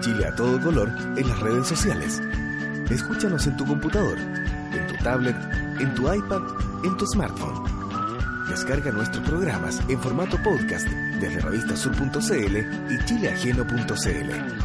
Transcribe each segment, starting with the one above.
Chile a todo color en las redes sociales. Escúchanos en tu computador, en tu tablet, en tu iPad, en tu smartphone. Descarga nuestros programas en formato podcast desde revistasur.cl y chileajeno.cl.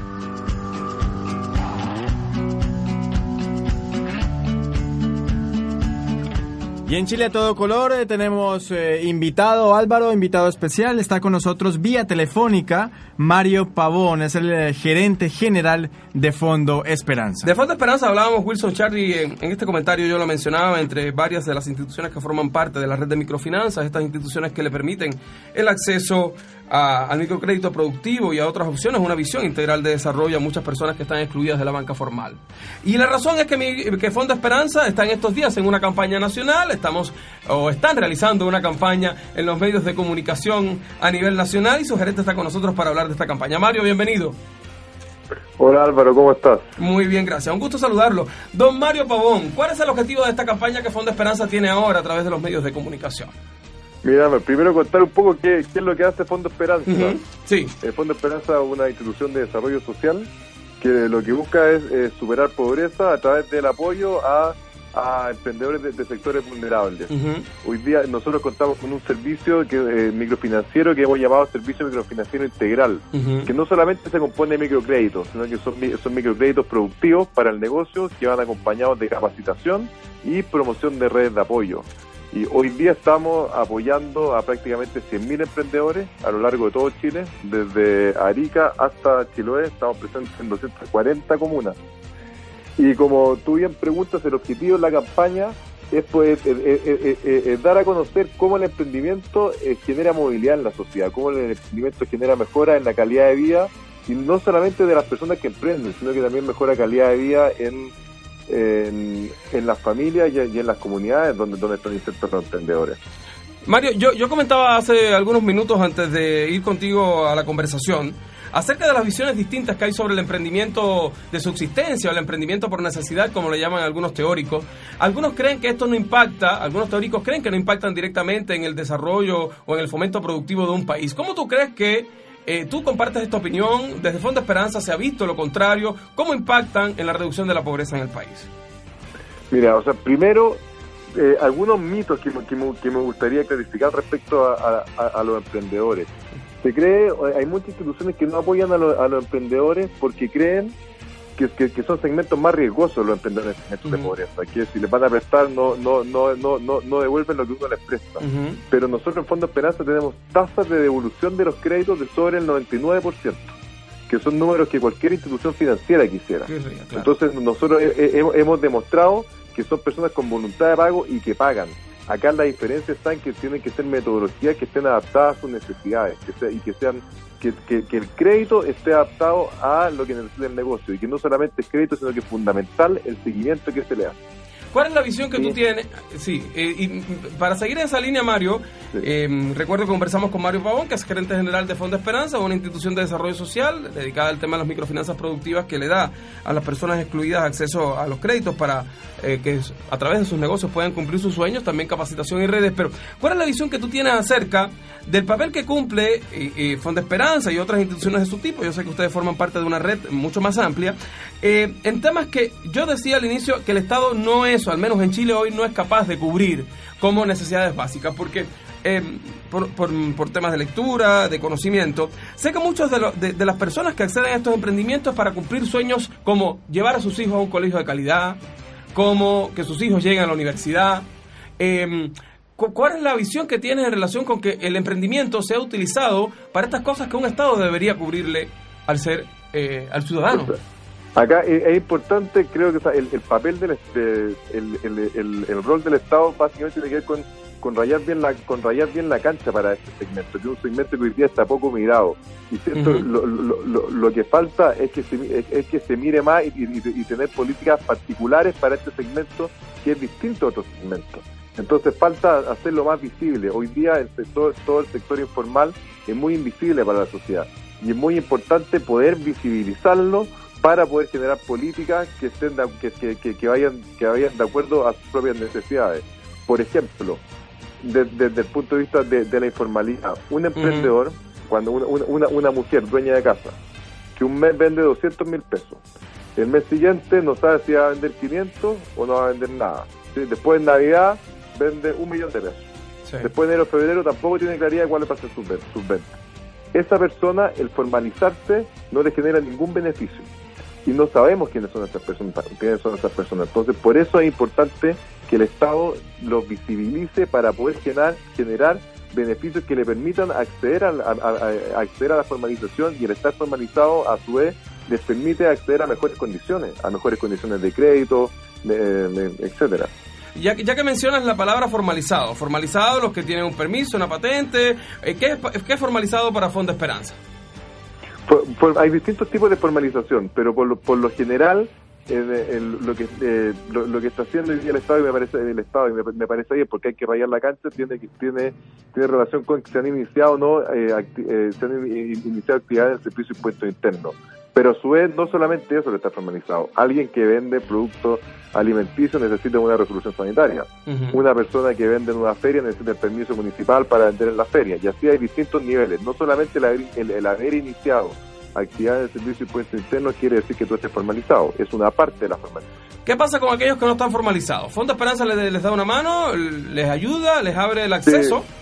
Y en Chile a todo color tenemos invitado especial. Está con nosotros vía telefónica Mario Pavón, es el gerente general de Fondo Esperanza. De Fondo Esperanza hablábamos, Wilson Charly, en este comentario yo lo mencionaba, entre varias de las instituciones que forman parte de la red de microfinanzas, estas instituciones que le permiten el acceso al microcrédito productivo y a otras opciones, una visión integral de desarrollo a muchas personas que están excluidas de la banca formal. Y la razón es que Fondo Esperanza está en estos días en una campaña nacional, están realizando una campaña en los medios de comunicación a nivel nacional y su gerente está con nosotros para hablar de esta campaña. Mario, bienvenido. Hola Álvaro, ¿cómo estás? Muy bien, gracias. Un gusto saludarlo. Don Mario Pavón, ¿cuál es el objetivo de esta campaña que Fondo Esperanza tiene ahora a través de los medios de comunicación? Mira, primero contar un poco qué es lo que hace Fondo Esperanza. Uh-huh. Sí. Fondo Esperanza es una institución de desarrollo social que lo que busca es superar pobreza a través del apoyo a emprendedores de sectores vulnerables. Uh-huh. Hoy día nosotros contamos con un servicio microfinanciero que hemos llamado Servicio Microfinanciero Integral, uh-huh, que no solamente se compone de microcréditos, sino que son microcréditos productivos para el negocio que van acompañados de capacitación y promoción de redes de apoyo. Y hoy día estamos apoyando a prácticamente 100.000 emprendedores a lo largo de todo Chile, desde Arica hasta Chiloé. Estamos presentes en 240 comunas. Y como tú bien preguntas, el objetivo de la campaña es dar a conocer cómo el emprendimiento genera movilidad en la sociedad, cómo el emprendimiento genera mejora en la calidad de vida, y no solamente de las personas que emprenden, sino que también mejora calidad de vida en las familias y en las comunidades donde están insertos los emprendedores. Mario, yo comentaba hace algunos minutos antes de ir contigo a la conversación acerca de las visiones distintas que hay sobre el emprendimiento de subsistencia o el emprendimiento por necesidad, como le llaman algunos teóricos. Algunos creen que esto no impacta, algunos teóricos creen que no impactan directamente en el desarrollo o en el fomento productivo de un país. ¿Cómo tú crees que tú compartes esta opinión? Desde Fondo Esperanza se ha visto lo contrario. ¿Cómo impactan en la reducción de la pobreza en el país? Mira, primero, algunos mitos que me gustaría clarificar respecto a los emprendedores. Hay muchas instituciones que no apoyan a los emprendedores porque creen que son segmentos más riesgosos los emprendedores en segmentos, uh-huh, de pobreza, que si les van a prestar no devuelven lo que uno les presta. Uh-huh. Pero nosotros en Fondo Esperanza tenemos tasas de devolución de los créditos de sobre el 99%, que son números que cualquier institución financiera quisiera. Sí, claro. Entonces nosotros hemos demostrado que son personas con voluntad de pago y que pagan. Acá la diferencia está en que tienen que ser metodologías que estén adaptadas a sus necesidades, que el crédito esté adaptado a lo que necesita el negocio, y que no solamente es crédito, sino que es fundamental el seguimiento que se le hace. ¿Cuál es la visión que tú tienes? Sí, y para seguir en esa línea, Mario, sí, recuerdo que conversamos con Mario Pavón, que es gerente general de Fondo Esperanza, una institución de desarrollo social dedicada al tema de las microfinanzas productivas que le da a las personas excluidas acceso a los créditos para que a través de sus negocios puedan cumplir sus sueños, también capacitación y redes. Pero, ¿cuál es la visión que tú tienes acerca del papel que cumple Fondo Esperanza y otras instituciones de su tipo? Yo sé que ustedes forman parte de una red mucho más amplia, en temas que yo decía al inicio que el Estado no es, o al menos en Chile hoy, no es capaz de cubrir como necesidades básicas, porque por temas de lectura, de conocimiento, sé que muchas de las personas que acceden a estos emprendimientos para cumplir sueños como llevar a sus hijos a un colegio de calidad, como que sus hijos lleguen a la universidad, ¿cuál es la visión que tienes en relación con que el emprendimiento sea utilizado para estas cosas que un Estado debería cubrirle al ciudadano? Acá es importante, creo que el papel el rol del Estado básicamente tiene que ver con rayar bien la cancha para este segmento, que es un segmento que hoy día está poco mirado. Y cierto, uh-huh, lo que falta es que se mire más y tener políticas particulares para este segmento que es distinto a otros segmentos. Entonces falta hacerlo más visible. Hoy día todo el sector informal es muy invisible para la sociedad, y es muy importante poder visibilizarlo para poder generar políticas que estén que vayan de acuerdo a sus propias necesidades. Por ejemplo, desde el punto de vista de la informalidad, un emprendedor, uh-huh, cuando una mujer dueña de casa que un mes vende 200.000 pesos. El mes siguiente no sabe si va a vender 500 o no va a vender nada. ¿Sí? Después en Navidad vende 1.000.000 de pesos. Sí. Después de enero, febrero tampoco tiene claridad de cuáles van a ser sus ventas. Esa persona, el formalizarse, no le genera ningún beneficio. Y no sabemos quiénes son esas personas. Entonces, por eso es importante que el Estado los visibilice para poder generar beneficios que le permitan acceder a la formalización, y el estar formalizado, a su vez, les permite acceder a mejores condiciones de crédito, etcétera. Ya que mencionas la palabra formalizado, los que tienen un permiso, una patente, ¿qué es formalizado para Fondo Esperanza? Hay distintos tipos de formalización, pero por lo general lo que está haciendo hoy día el Estado, y me parece bien, porque hay que rayar la cancha, tiene relación con que se han iniciado actividades del servicio de impuestos internos. Pero a su vez, no solamente eso está formalizado. Alguien que vende productos alimenticios necesita una resolución sanitaria. Uh-huh. Una persona que vende en una feria necesita el permiso municipal para vender en la feria. Y así hay distintos niveles. No solamente el haber iniciado actividades de servicio de impuestos internos quiere decir que tú estés formalizado. Es una parte de la formalización. ¿Qué pasa con aquellos que no están formalizados? ¿Fondo Esperanza les da una mano? ¿Les ayuda? ¿Les abre el acceso? Sí.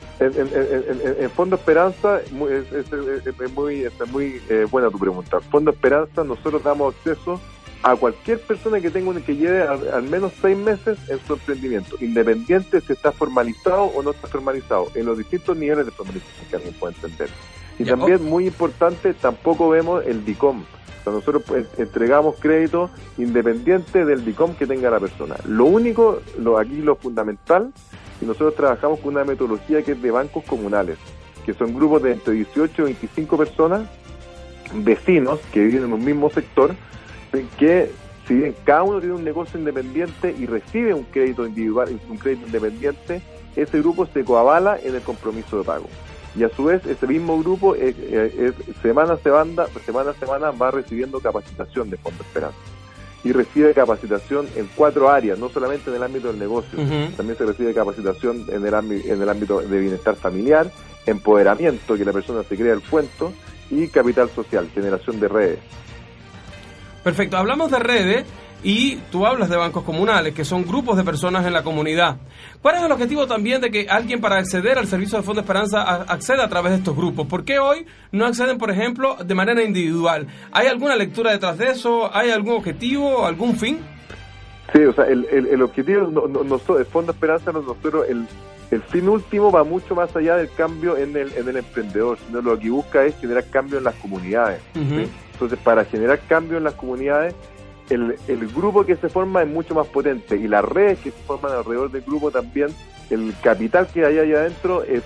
En Fondo Esperanza, es muy buena tu pregunta. Fondo Esperanza, nosotros damos acceso a cualquier persona que lleve al menos 6 meses en su emprendimiento, independiente si está formalizado o no está formalizado, en los distintos niveles de formalización que alguien puede entender. Y también, muy importante, tampoco vemos el DICOM. O sea, nosotros entregamos crédito independiente del DICOM que tenga la persona. Aquí lo fundamental, y nosotros trabajamos con una metodología que es de bancos comunales, que son grupos de entre 18 y 25 personas, vecinos que viven en un mismo sector, que si bien cada uno tiene un negocio independiente y recibe un crédito individual, un crédito independiente, ese grupo se coavala en el compromiso de pago. Y a su vez, ese mismo grupo semana a semana va recibiendo capacitación de Fondo Esperanza. Y recibe capacitación en 4 áreas, no solamente en el ámbito del negocio, uh-huh. También se recibe capacitación en el ámbito de bienestar familiar, empoderamiento, que la persona se crea el cuento, y capital social, generación de redes. Perfecto, hablamos de redes y tú hablas de bancos comunales, que son grupos de personas en la comunidad. ¿Cuál es el objetivo también de que alguien, para acceder al servicio de Fondo Esperanza, acceda a través de estos grupos? ¿Por qué hoy no acceden, por ejemplo, de manera individual? ¿Hay alguna lectura detrás de eso? ¿Hay algún objetivo, algún fin? Sí, o sea, el objetivo, el Fondo Esperanza, nosotros, el fin último va mucho más allá del cambio en el emprendedor, sino lo que busca es generar cambio en las comunidades. Uh-huh. ¿Sí? Entonces, para generar cambio en las comunidades, el grupo que se forma es mucho más potente, y las redes que se forman alrededor del grupo también, el capital que hay allá adentro, es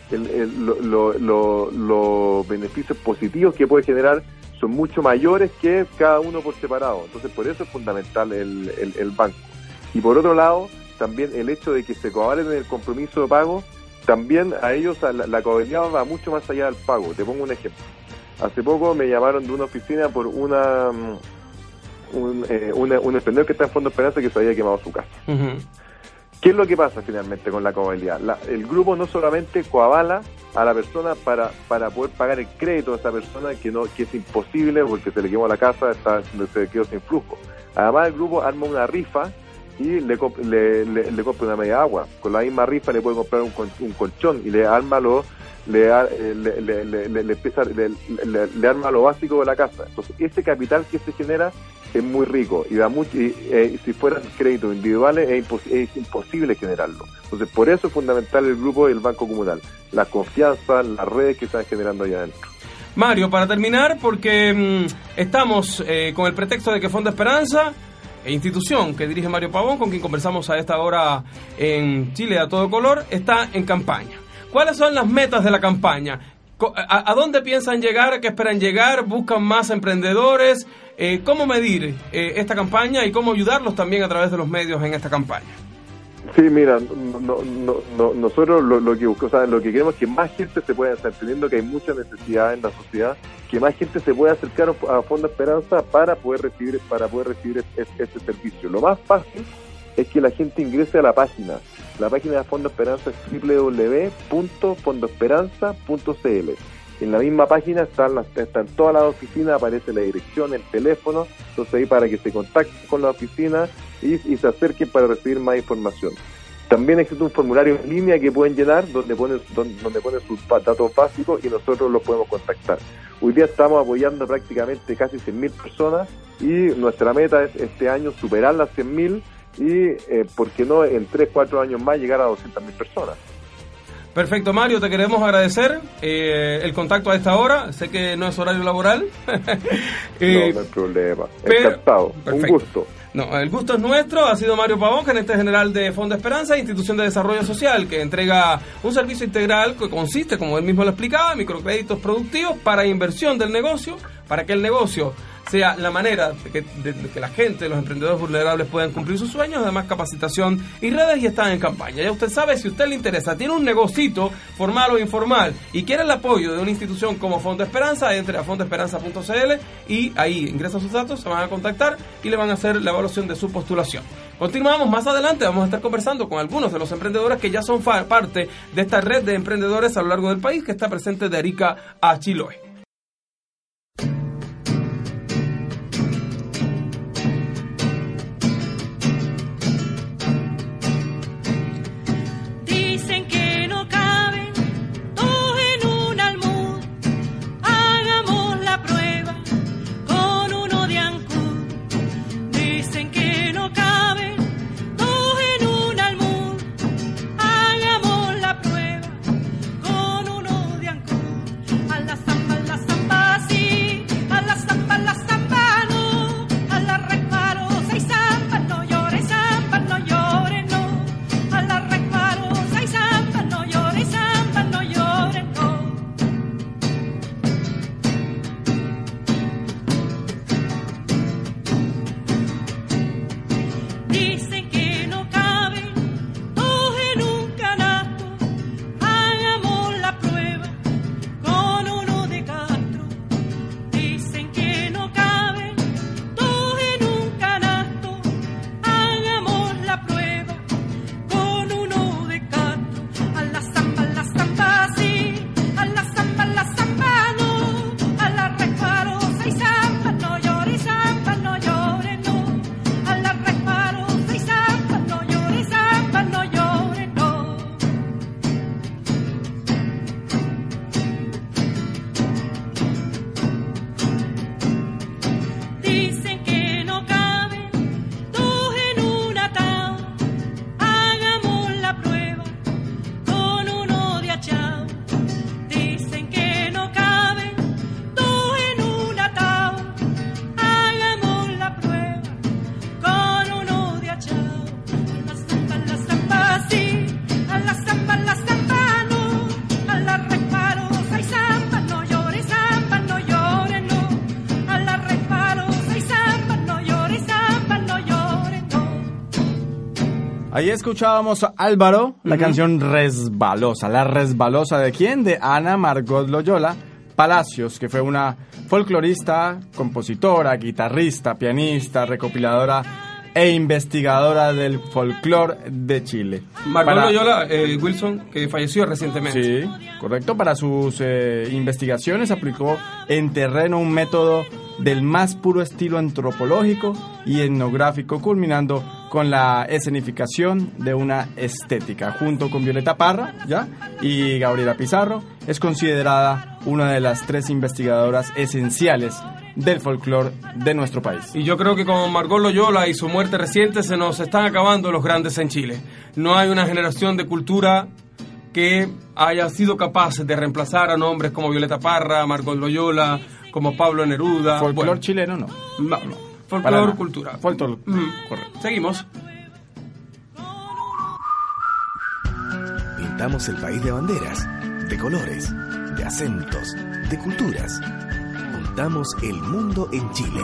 los beneficios positivos que puede generar son mucho mayores que cada uno por separado. Entonces, por eso es fundamental el banco. Y por otro lado, también el hecho de que se coavalen en el compromiso de pago, también a ellos la coavaliedad va mucho más allá del pago. Te pongo un ejemplo. Hace poco me llamaron de una oficina por un emprendedor que está en Fondo Esperanza que se había quemado su casa. Uh-huh. ¿Qué es lo que pasa finalmente con la coavaliedad? El grupo no solamente coavala a la persona para poder pagar el crédito de esa persona, que es imposible porque se le quemó la casa, se quedó sin flujo. Además, el grupo arma una rifa y le compra una media agua. Con la misma rifa le puede comprar un colchón, y le arma lo básico de la casa. Entonces, ese capital que se genera es muy rico y da mucho, y si fueran créditos individuales es imposible generarlo. Entonces, por eso es fundamental el grupo y el banco comunal, la confianza, las redes que están generando allá adentro. Mario, para terminar, porque estamos con el pretexto de que Fondo Esperanza, institución que dirige Mario Pavón, con quien conversamos a esta hora en Chile a todo color, está en campaña. ¿Cuáles son las metas de la campaña? ¿A dónde piensan llegar? ¿A qué esperan llegar? ¿Buscan más emprendedores? ¿Cómo medir esta campaña y cómo ayudarlos también a través de los medios en esta campaña? Sí, mira, nosotros lo que queremos es que más gente se pueda estar entendiendo que hay mucha necesidad en la sociedad, que más gente se pueda acercar a Fondo Esperanza para poder recibir este servicio. Lo más fácil es que la gente ingrese a la página. La página de Fondo Esperanza es www.fondoesperanza.cl, En la misma página están todas las oficinas, aparece la dirección, el teléfono, entonces ahí para que se contacten con la oficina y se acerquen para recibir más información. También existe un formulario en línea que pueden llenar donde ponen sus datos básicos y nosotros los podemos contactar. Hoy día estamos apoyando prácticamente casi 100.000 personas y nuestra meta es este año superar las 100.000 y, ¿por qué no?, en 3-4 años más llegar a 200.000 personas. Perfecto, Mario, te queremos agradecer el contacto a esta hora. Sé que no es horario laboral. No hay problema. Encantado. Perfecto. Un gusto. No, el gusto es nuestro. Ha sido Mario Pavón, gerente general de Fondo Esperanza, institución de desarrollo social que entrega un servicio integral que consiste, como él mismo lo explicaba, en microcréditos productivos para inversión del negocio, para que el negocio sea la manera de que la gente, los emprendedores vulnerables puedan cumplir sus sueños, además capacitación y redes, y están en campaña. Ya usted sabe, si a usted le interesa, tiene un negocito formal o informal y quiere el apoyo de una institución como Fondo Esperanza, entre a fondoesperanza.cl y ahí ingresa sus datos, se van a contactar y le van a hacer la evaluación de su postulación. Continuamos más adelante, vamos a estar conversando con algunos de los emprendedores que ya son parte de esta red de emprendedores a lo largo del país que está presente de Arica a Chiloé. Ahí escuchábamos a Álvaro, la canción Resbalosa. ¿La Resbalosa de quién? De Ana Margot Loyola Palacios, que fue una folclorista, compositora, guitarrista, pianista, recopiladora e investigadora del folclore de Chile. Margot Loyola, Wilson, que falleció recientemente. Sí, correcto. Para sus investigaciones aplicó en terreno un método del más puro estilo antropológico y etnográfico, culminando con la escenificación de una estética. Junto con Violeta Parra y Gabriela Pizarro, es considerada una de las 3 investigadoras esenciales del folclore de nuestro país. Y yo creo que con Margot Loyola y su muerte reciente se nos están acabando los grandes en Chile. No hay una generación de cultura que haya sido capaz de reemplazar a nombres como Violeta Parra, Margot Loyola, como Pablo Neruda. Folclore chileno no. Folclore, cultura. Folclore, correcto. Seguimos. Pintamos el país de banderas, de colores, de acentos, de culturas. Juntamos el mundo en Chile.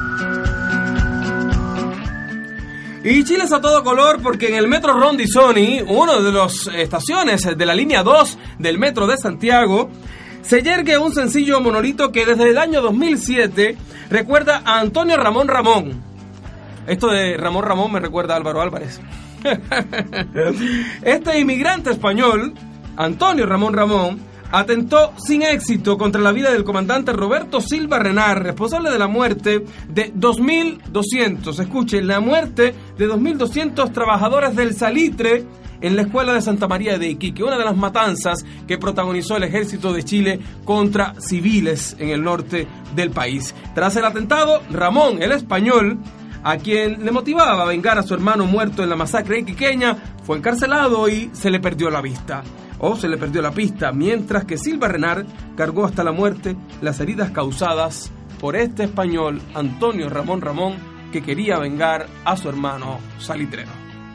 Y Chile es a todo color porque en el Metro Rondizoni, una de las estaciones de la línea 2 del Metro de Santiago, se yergue un sencillo monolito que desde el año 2007 recuerda a Antonio Ramón Ramón. Esto de Ramón Ramón me recuerda a Álvaro Álvarez. Este inmigrante español, Antonio Ramón Ramón, atentó sin éxito contra la vida del comandante Roberto Silva Renard, responsable de la muerte de 2.200, escuchen, la muerte de 2.200 trabajadores del salitre en la escuela de Santa María de Iquique, una de las matanzas que protagonizó el ejército de Chile contra civiles en el norte del país. Tras el atentado, Ramón, el español, a quien le motivaba a vengar a su hermano muerto en la masacre iquiqueña, fue encarcelado y se le perdió la vista. O se le perdió la pista, mientras que Silva Renard cargó hasta la muerte las heridas causadas por este español, Antonio Ramón Ramón, que quería vengar a su hermano salitrero.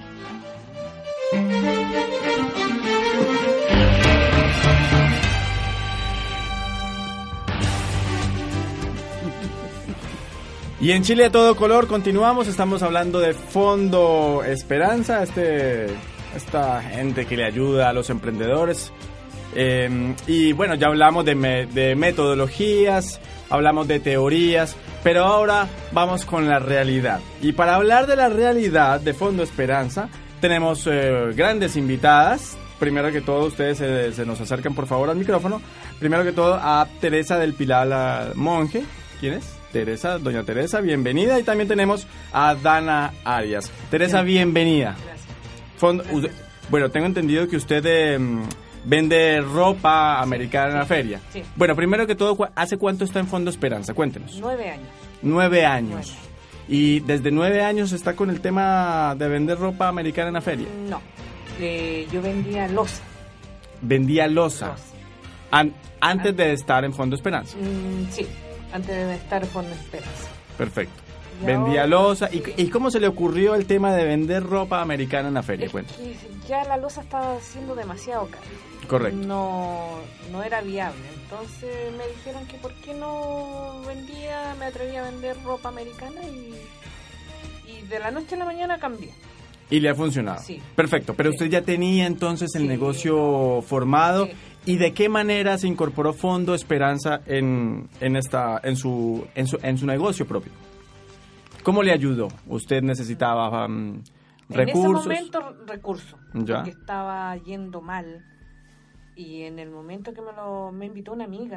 Y en Chile a todo color continuamos, estamos hablando de Fondo Esperanza, esta gente que le ayuda a los emprendedores. Y bueno, ya hablamos de metodologías, hablamos de teorías, pero ahora vamos con la realidad. Y para hablar de la realidad de Fondo Esperanza, tenemos grandes invitadas. Primero que todo, ustedes se nos acercan por favor al micrófono. Primero que todo a Teresa del Pilar Monge. ¿Quién es? Teresa, doña Teresa, bienvenida. Y también tenemos a Dana Arias. Teresa, bienvenida. Gracias. Bueno, tengo entendido que usted vende ropa americana en la feria. Sí. Bueno, primero que todo, ¿hace cuánto está en Fondo Esperanza? Cuéntenos. 9 años. 9 años. ¿Y desde 9 años está con el tema de vender ropa americana en la feria? No, yo vendía loza. ¿Vendía loza? Antes de estar en Fondo Esperanza. Sí, antes de estar en Fondo Esperanza. Perfecto. Vendía loza. ¿Y cómo se le ocurrió el tema de vender ropa americana en la feria? Cuéntame. Ya la loza estaba siendo demasiado cara. Correcto. No era viable. Entonces me dijeron que por qué no me atrevía a vender ropa americana y de la noche a la mañana cambié. ¿Y le ha funcionado? Sí. Perfecto. Pero usted ya tenía entonces el negocio formado. Sí. ¿Y de qué manera se incorporó Fondo Esperanza en su negocio propio? ¿Cómo le ayudó? ¿Usted necesitaba recursos? En ese momento, recursos. Ya. Porque estaba yendo mal. Y en el momento que me invitó una amiga,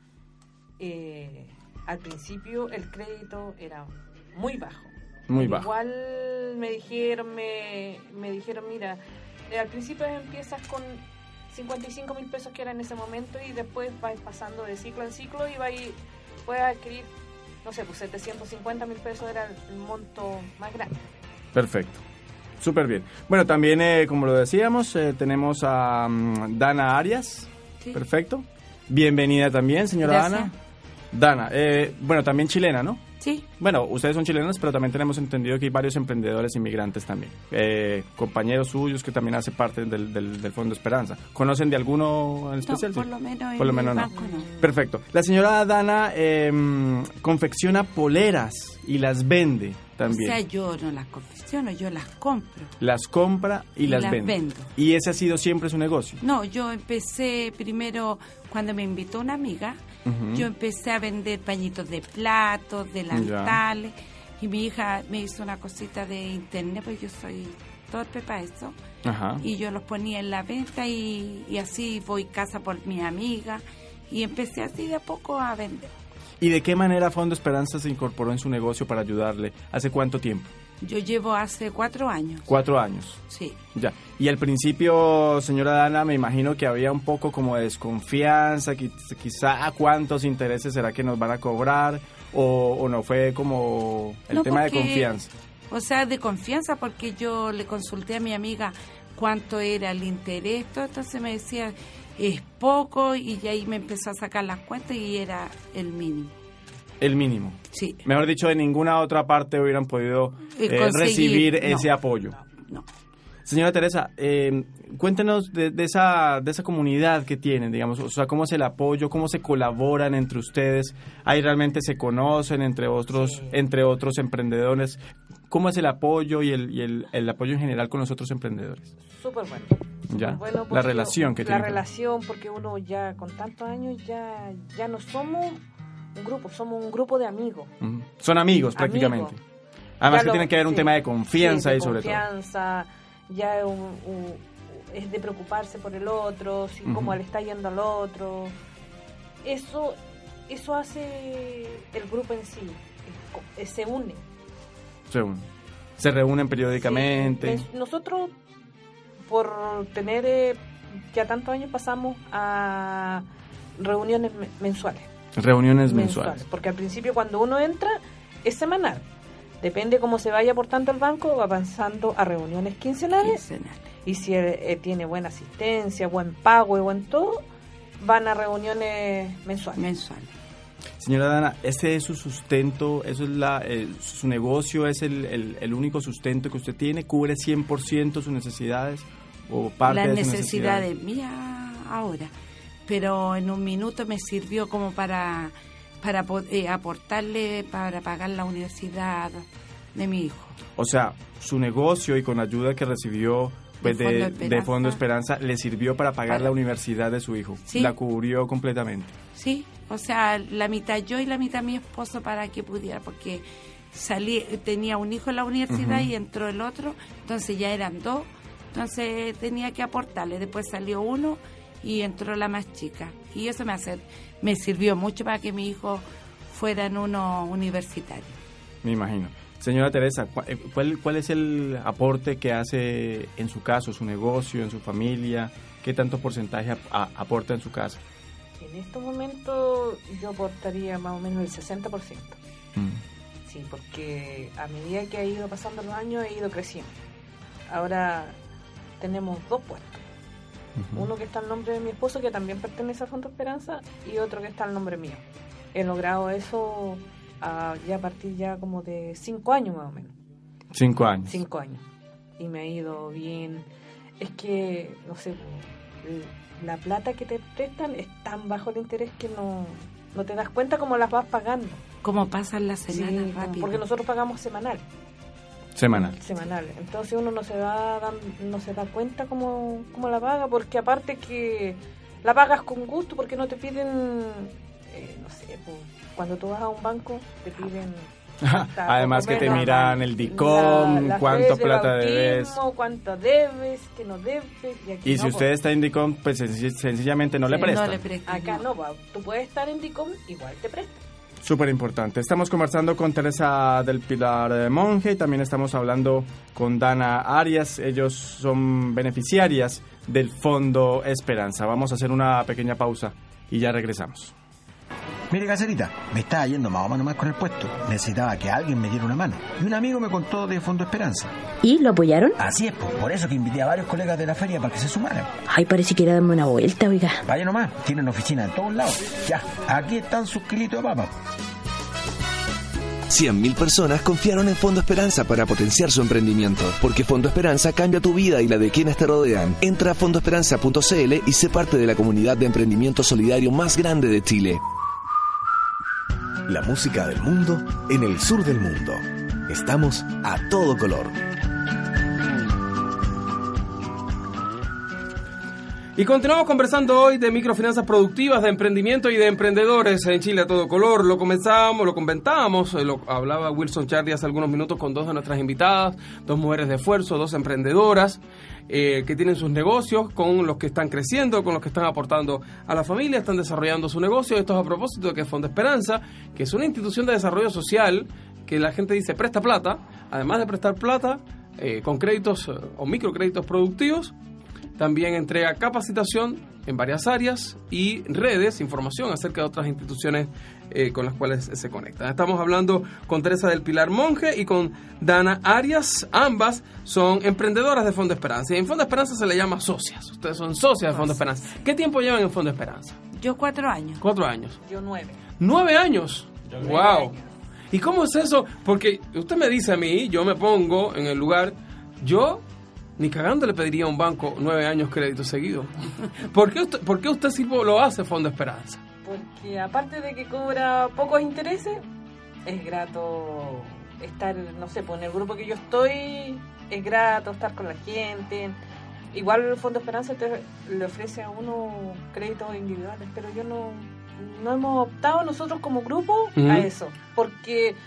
al principio el crédito era muy bajo. Muy bajo. Igual me dijeron, mira, al principio empiezas con 55.000 pesos que era en ese momento y después vas pasando de ciclo en ciclo y puedes adquirir, no sé, pues 750.000 pesos era el monto más grande. Perfecto. Súper bien. Bueno, también, como lo decíamos, tenemos a Dana Arias. Sí. Perfecto. Bienvenida también, señora Gracias. Dana. Bueno, también chilena, ¿no? Sí. Bueno, ustedes son chilenos, pero también tenemos entendido que hay varios emprendedores inmigrantes también. Compañeros suyos que también hacen parte del Fondo Esperanza. ¿Conocen de alguno en especial? No, por lo menos no. Perfecto. La señora Dana confecciona poleras y las vende también. O sea, yo no las confecciono, yo las compro. Las compra y las vende. ¿Y ese ha sido siempre su negocio? No, yo empecé primero, cuando me invitó una amiga, yo empecé a vender pañitos de platos, delantales, y mi hija me hizo una cosita de internet, pues yo soy torpe para eso, y yo los ponía en la venta y así voy casa por mi amiga, y empecé así de a poco a vender. ¿Y de qué manera Fondo Esperanza se incorporó en su negocio para ayudarle? ¿Hace cuánto tiempo? Yo llevo hace 4 años. 4 años. Sí. Ya. Y al principio, señora Dana, me imagino que había un poco como de desconfianza, quizá cuántos intereses será que nos van a cobrar, o no fue como el tema de confianza. O sea, de confianza, porque yo le consulté a mi amiga cuánto era el interés, entonces me decía, es poco, y ahí me empezó a sacar las cuentas y era el mínimo. El mínimo. Sí. Mejor dicho, de ninguna otra parte hubieran podido recibir ese apoyo. No. Señora Teresa, cuéntenos de esa comunidad que tienen, digamos, o sea, cómo es el apoyo, cómo se colaboran entre ustedes, ahí realmente se conocen entre otros emprendedores, cómo es el apoyo y el apoyo en general con los otros emprendedores. Súper bueno. Ya. Bueno, la relación que tienen. La relación, porque uno ya con tantos años ya no somos un grupo, somos un grupo de amigos. Son amigos prácticamente. Además que tiene que haber un tema de confianza y sobre todo. Confianza, ya es de preocuparse por el otro, si cómo le está yendo al otro. Eso hace el grupo en sí, se une. Se reúnen periódicamente. Sí, nosotros, por tener ya tantos años, pasamos a reuniones mensuales. Reuniones mensuales. Porque al principio cuando uno entra es semanal. Depende cómo se vaya aportando el banco, va avanzando a reuniones quincenales. Y si tiene buena asistencia, buen pago y buen todo, van a reuniones mensuales. Señora Dana, ¿ese es su sustento? ¿Eso es su negocio? ¿Es el único sustento que usted tiene? ¿Cubre 100% sus necesidades o parte de sus necesidades? Las necesidades mías ahora, pero en un minuto me sirvió como para aportarle para pagar la universidad de mi hijo. O sea, su negocio y con la ayuda que recibió pues de Fondo Esperanza le sirvió para pagar la universidad de su hijo. Sí. La cubrió completamente. Sí, o sea, la mitad yo y la mitad mi esposo para que pudiera, porque tenía un hijo en la universidad y entró el otro, entonces ya eran dos, entonces tenía que aportarle. Después salió uno y entró la más chica. Y eso me sirvió mucho para que mi hijo fuera en uno universitario. Me imagino. Señora Teresa, ¿cuál es el aporte que hace en su caso, su negocio, en su familia? ¿Qué tanto porcentaje aporta en su casa? En estos momentos yo aportaría más o menos el 60%. Sí, porque a medida que ha ido pasando los años he ido creciendo. Ahora tenemos 2 puestos. Uno que está al nombre de mi esposo, que también pertenece a Fondo Esperanza, y otro que está al nombre mío. He logrado eso ya a partir ya como de 5 años más o menos. 5 años. 5 años. Y me ha ido bien. Es que, no sé, la plata que te prestan es tan bajo el interés que no te das cuenta cómo las vas pagando. Cómo pasan las semanas rápido. Porque nosotros pagamos semanal. Semanal. Entonces uno no se da cuenta cómo la paga, porque aparte que la pagas con gusto, porque no te piden, no sé, cuando tú vas a un banco te piden... Además que te miran el DICOM, cuánto plata debes. Cuánto debes, que no debes. Y si usted está en DICOM, pues sencillamente no le prestan. No le prestan. Acá no, tú puedes estar en DICOM, igual te prestan. Súper importante. Estamos conversando con Teresa del Pilar Monge y también estamos hablando con Dana Arias. Ellos son beneficiarias del Fondo Esperanza. Vamos a hacer una pequeña pausa y ya regresamos. Mire, caserita, me estaba yendo más o menos más con el puesto. Necesitaba que alguien me diera una mano. Y un amigo me contó de Fondo Esperanza. ¿Y lo apoyaron? Así es, por eso que invité a varios colegas de la feria para que se sumaran. Ay, parece que era darme una vuelta, oiga. Vaya nomás, tienen oficina en todos lados. Ya, aquí están sus kilitos de papa. 100.000 personas confiaron en Fondo Esperanza para potenciar su emprendimiento, porque Fondo Esperanza cambia tu vida y la de quienes te rodean. Entra a fondoesperanza.cl y sé parte de la comunidad de emprendimiento solidario más grande de Chile. La música del mundo en el sur del mundo. Estamos a todo color. Y continuamos conversando hoy de microfinanzas productivas, de emprendimiento y de emprendedores en Chile a todo color. Lo comentábamos, lo hablaba Wilson Charlie hace algunos minutos con 2 de nuestras invitadas, 2 mujeres de esfuerzo, 2 emprendedoras que tienen sus negocios, con los que están creciendo, con los que están aportando a la familia, están desarrollando su negocio. Esto es a propósito de que Fondo Esperanza, que es una institución de desarrollo social, que la gente dice presta plata, además de prestar plata con créditos o microcréditos productivos, también entrega capacitación en varias áreas y redes, información acerca de otras instituciones con las cuales se conectan. Estamos hablando con Teresa del Pilar Monge y con Dana Arias. Ambas son emprendedoras de Fondo Esperanza. Y en Fondo Esperanza se le llama socias. Ustedes son socias de Fondo Esperanza. ¿Qué tiempo llevan en Fondo Esperanza? Yo 4 años. 4 años. Yo 9. 9 años. Yo 9 wow. años. ¿Y cómo es eso? Porque usted me dice a mí, yo me pongo en el lugar, yo ni cagando le pediría a un banco 9 años crédito seguido. ¿Por qué usted sí lo hace Fondo Esperanza? Porque aparte de que cobra pocos intereses, es grato estar, no sé, pues en el grupo que yo estoy, es grato estar con la gente. Igual el Fondo Esperanza le ofrece a uno créditos individuales, pero yo no hemos optado nosotros como grupo a eso, porque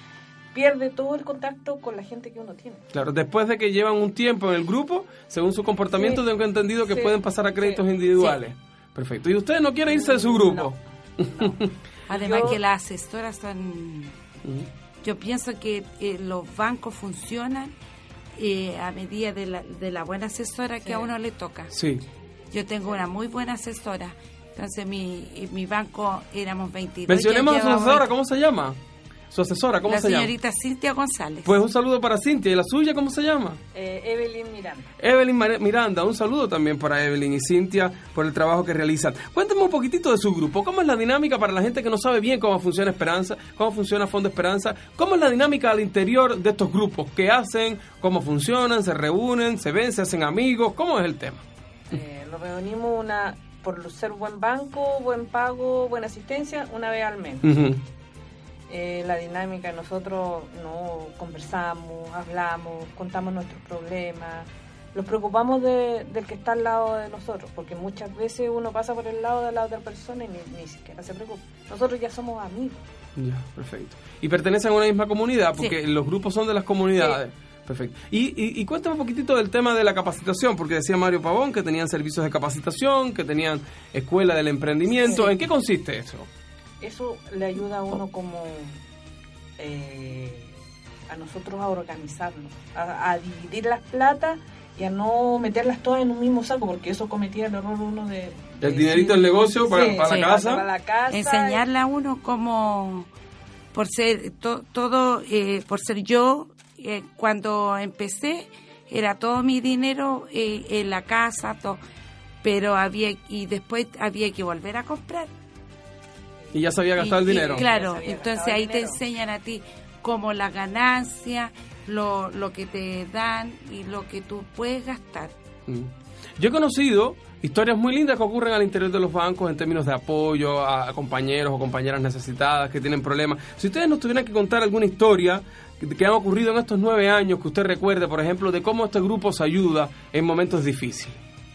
pierde todo el contacto con la gente que uno tiene. Claro, después de que llevan un tiempo en el grupo, según su comportamiento, tengo entendido que pueden pasar a créditos individuales. Perfecto. ¿Y usted no quiere irse de su grupo? No. Además que las asesoras son... Yo pienso que los bancos funcionan a medida de la buena asesora que a uno le toca. Sí. Yo tengo una muy buena asesora. Entonces, mi banco éramos 22. Mencionemos a su asesora, ¿cómo se llama? Su asesora, ¿cómo se llama? La señorita Cintia González. Pues un saludo para Cintia. ¿Y la suya cómo se llama? Evelyn Miranda. Evelyn Miranda, un saludo también para Evelyn y Cintia por el trabajo que realizan. Cuéntame un poquitito de su grupo. ¿Cómo es la dinámica para la gente que no sabe bien cómo funciona Esperanza, cómo funciona Fondo Esperanza? ¿Cómo es la dinámica al interior de estos grupos? ¿Qué hacen? ¿Cómo funcionan? ¿Se reúnen? ¿Se ven? ¿Se hacen amigos? ¿Cómo es el tema? Nos reunimos por ser buen banco, buen pago, buena asistencia, una vez al mes. La dinámica, nosotros conversamos, hablamos, contamos nuestros problemas, nos preocupamos del que está al lado de nosotros, porque muchas veces uno pasa por el lado de la otra persona y ni siquiera se preocupa. Nosotros ya somos amigos. Ya, perfecto. ¿Y pertenecen a una misma comunidad? Porque los grupos son de las comunidades. Sí. Perfecto. Y cuéntame un poquitito del tema de la capacitación, porque decía Mario Pavón que tenían servicios de capacitación, que tenían escuela del emprendimiento. Sí. ¿En qué consiste eso? Eso le ayuda a uno como a nosotros a organizarnos, a dividir las platas y a no meterlas todas en un mismo saco, porque eso cometía el error uno de el dinerito del negocio para la casa. Enseñarle a uno cómo, por ser por ser yo, cuando empecé era todo mi dinero en la casa, todo, pero después había que volver a comprar. Y ya sabía gastar el dinero. Claro, entonces ahí te enseñan a ti cómo la ganancia, lo que te dan y lo que tú puedes gastar. Yo he conocido historias muy lindas que ocurren al interior de los bancos en términos de apoyo a compañeros o compañeras necesitadas que tienen problemas. Si ustedes nos tuvieran que contar alguna historia que ha ocurrido en estos 9 años, que usted recuerde, por ejemplo, de cómo este grupo se ayuda en momentos difíciles.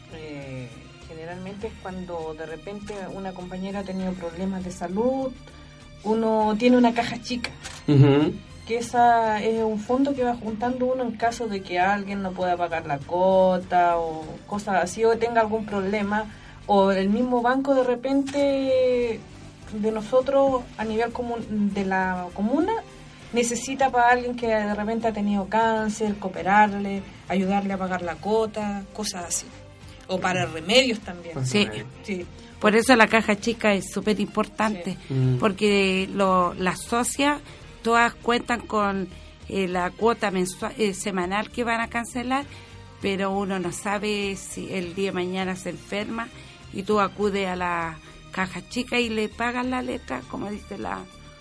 Es cuando de repente una compañera ha tenido problemas de salud, uno tiene una caja chica, que esa es un fondo que va juntando uno en caso de que alguien no pueda pagar la cuota o cosas así, o tenga algún problema, o el mismo banco de repente de nosotros a nivel de la comuna necesita para alguien que de repente ha tenido cáncer, cooperarle, ayudarle a pagar la cuota, cosas así. O para remedios también. Sí. Por eso la caja chica es súper importante, porque las socias todas cuentan con la cuota mensual, semanal que van a cancelar, pero uno no sabe si el día de mañana se enferma y tú acudes a la caja chica y le pagas la letra, como dice la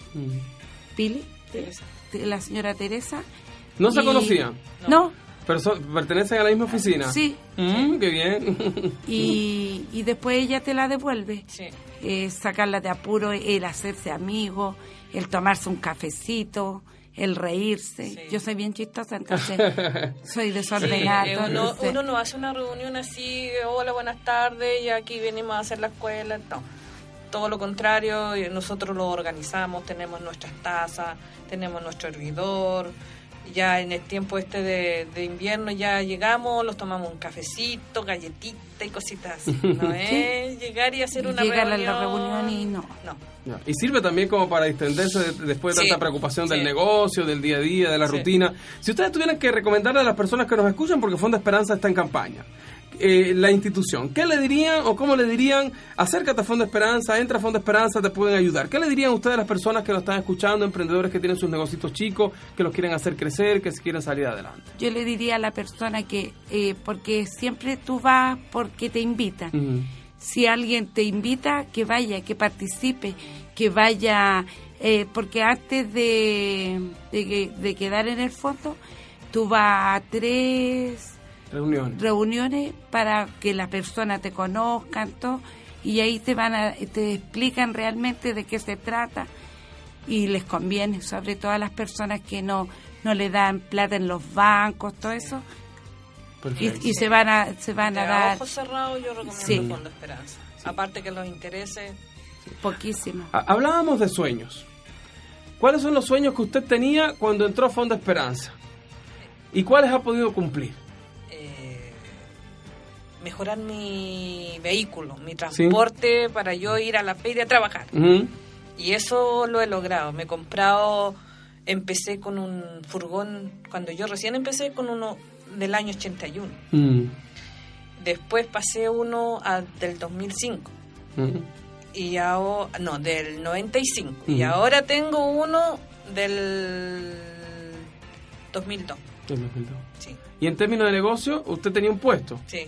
Pili, la señora Teresa. ¿No se conocían? No. ¿Pero pertenecen a la misma oficina? Sí. Qué bien. Y después ella te la devuelve. Sí. Sacarla de apuro, el hacerse amigo, el tomarse un cafecito, el reírse. Sí. Yo soy bien chistosa, entonces soy desordenada. Sí, uno no hace una reunión así, hola, buenas tardes, y aquí venimos a hacer la escuela. No, todo lo contrario, nosotros lo organizamos, tenemos nuestras tazas, tenemos nuestro hervidor. Ya en el tiempo de invierno ya llegamos, los tomamos un cafecito, galletita y cositas así. No es llegar y hacer una reunión. Llegar a la reunión y no. Y sirve también como para distenderse después de tanta preocupación del negocio, del día a día, de la rutina. Si ustedes tuvieran que recomendarle a las personas que nos escuchan, porque Fondo Esperanza está en campaña, la institución, ¿qué le dirían o cómo le dirían? Acércate a Fondo Esperanza, entra a Fondo Esperanza, te pueden ayudar. ¿Qué le dirían ustedes a las personas que lo están escuchando, emprendedores que tienen sus negocios chicos, que los quieren hacer crecer, que quieren salir adelante? Yo le diría a la persona que, porque siempre tú vas porque te invitan. Si alguien te invita, que vaya, que participe, que vaya, porque antes de quedar en el fondo, tú vas a 3 reuniones para que la persona te conozcan, todo, y ahí te explican realmente de qué se trata y les conviene, sobre todo a las personas que no le dan plata en los bancos, todo eso. Y se van a dar ojos cerrados. Yo recomiendo Fondo Esperanza, aparte que los intereses poquísimo. Hablábamos de sueños. ¿cuáles son los sueños que usted tenía cuando entró a Fondo Esperanza? ¿Y cuáles ha podido cumplir? Mejorar mi vehículo, mi transporte para yo ir a la feria a trabajar. Y eso lo he logrado. Empecé con un furgón, cuando yo recién empecé con uno del año 81. Después pasé uno del 2005. Y ahora, no, del 95. Y ahora tengo uno del 2002. Sí. ¿Y en términos de negocio, usted tenía un puesto? Sí.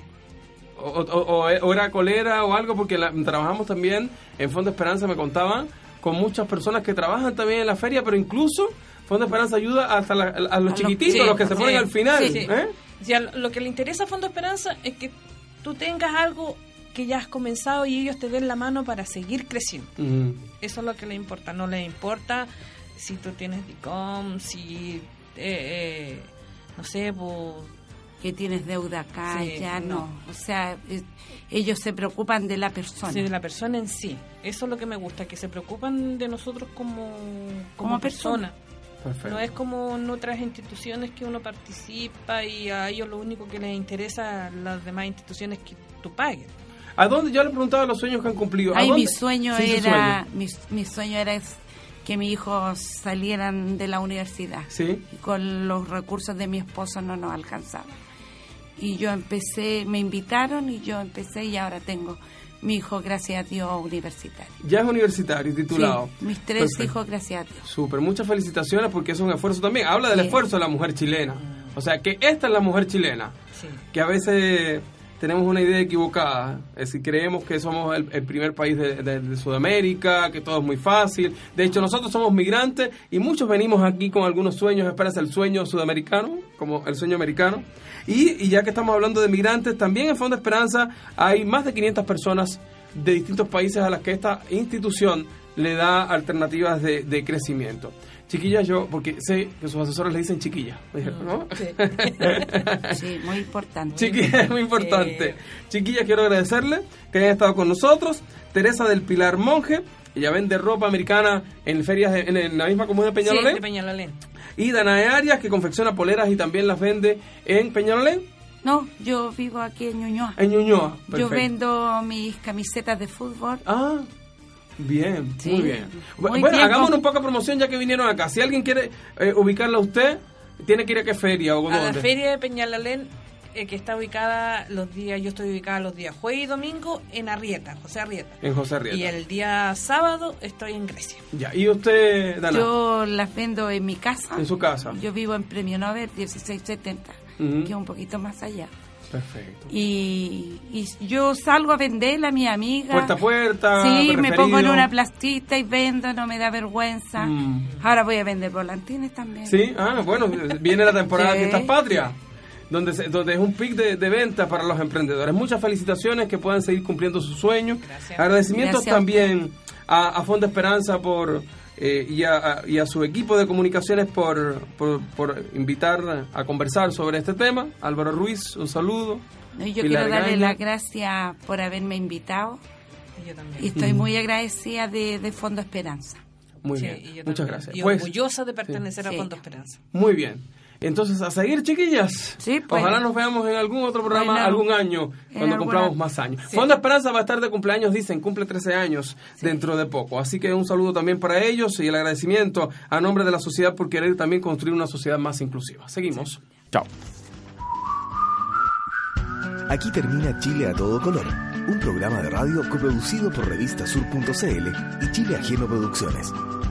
O era colera o algo, porque trabajamos también en Fondo Esperanza, me contaban, con muchas personas que trabajan también en la feria, pero incluso Fondo Esperanza ayuda hasta a los chiquititos, los que se ponen al final. Sí. O sea, lo que le interesa a Fondo Esperanza es que tú tengas algo que ya has comenzado y ellos te den la mano para seguir creciendo. Eso es lo que les importa. No les importa si tú tienes DICOM, si no sé, que tienes deuda acá, ya no. O sea, ellos se preocupan de la persona. Sí, de la persona en sí. Eso es lo que me gusta, que se preocupan de nosotros como persona. Perfecto. No es como en otras instituciones que uno participa y a ellos lo único que les interesa a las demás instituciones es que tú pagues. ¿A dónde? Yo le preguntaba los sueños que han cumplido. Mi sueño era que mis hijos salieran de la universidad. Sí. Y con los recursos de mi esposo no nos alcanzaba. Y yo empecé, me invitaron y yo empecé y ahora tengo mi hijo, gracias a Dios, universitario. Ya es universitario, titulado. Sí, mis 3 hijos, gracias a Dios. Súper, muchas felicitaciones porque es un esfuerzo también. Habla del esfuerzo de la mujer chilena. O sea, que esta es la mujer chilena. Sí. Que a veces tenemos una idea equivocada. Es decir, creemos que somos el primer país de Sudamérica, que todo es muy fácil. De hecho, nosotros somos migrantes y muchos venimos aquí con algunos sueños. Esperas el sueño sudamericano, como el sueño americano. Y ya que estamos hablando de migrantes, también en Fondo Esperanza hay más de 500 personas de distintos países a las que esta institución le da alternativas de crecimiento. Chiquillas, porque sé que sus asesores le dicen chiquilla, ¿no? Sí, sí, muy importante. Chiquilla, muy importante. Chiquillas, quiero agradecerle que hayan estado con nosotros. Teresa del Pilar Monge, ella vende ropa americana en ferias en la misma comuna de Peñalolén. Sí, de Peñalolén. Y Danae Arias, que confecciona poleras y también las vende en Peñalolén. No, yo vivo aquí en Ñuñoa. En Ñuñoa, perfecto. Yo vendo mis camisetas de fútbol. Ah, bien, sí, muy bien. Muy bueno, bien, hagamos un poco de promoción ya que vinieron acá. Si alguien quiere ubicarla a usted, ¿tiene que ir a qué feria o a dónde? La feria de Peñalolén, que está ubicada yo estoy ubicada los días jueves y domingo en Arrieta, José Arrieta. En José Arrieta. Y el día sábado estoy en Grecia. Ya, ¿y usted, Dana? Yo las vendo en mi casa. En su casa. Yo vivo en Premio Nobel 1670, que es un poquito más allá. Perfecto. Y yo salgo a venderla a mi amiga. Puerta a puerta. Sí, referido. me pongo en una plastita y vendo, no me da vergüenza. Ahora voy a vender volantines también. Sí, bueno, viene la temporada de Sí. Fiestas Patrias, donde es un pic de ventas para los emprendedores. Muchas felicitaciones, que puedan seguir cumpliendo sus sueños. Gracias. Agradecimientos Gracias también a Fondo Esperanza y a su equipo de comunicaciones por invitar a conversar sobre este tema. Álvaro Ruiz, un saludo. No, yo Pilar quiero darle Gaña. las gracias por haberme invitado. Y yo también. Y estoy muy agradecida de Fondo Esperanza. Muy Sí, bien, y yo muchas también. gracias. Y Pues, orgullosa de pertenecer a Sí. Fondo Esperanza. muy bien. Entonces, a seguir, chiquillas. Sí, pues. Ojalá nos veamos en algún otro programa, Bueno, algún año, en cuando alguna- cumplamos más años. Sí. Fondo Esperanza va a estar de cumpleaños, dicen, cumple 13 años dentro de poco. Así que un saludo también para ellos y el agradecimiento a nombre de la sociedad por querer también construir una sociedad más inclusiva. Seguimos. Chao. Aquí termina Chile a todo color, un programa de radio coproducido por revistasur.cl y Chile Ajeno Producciones.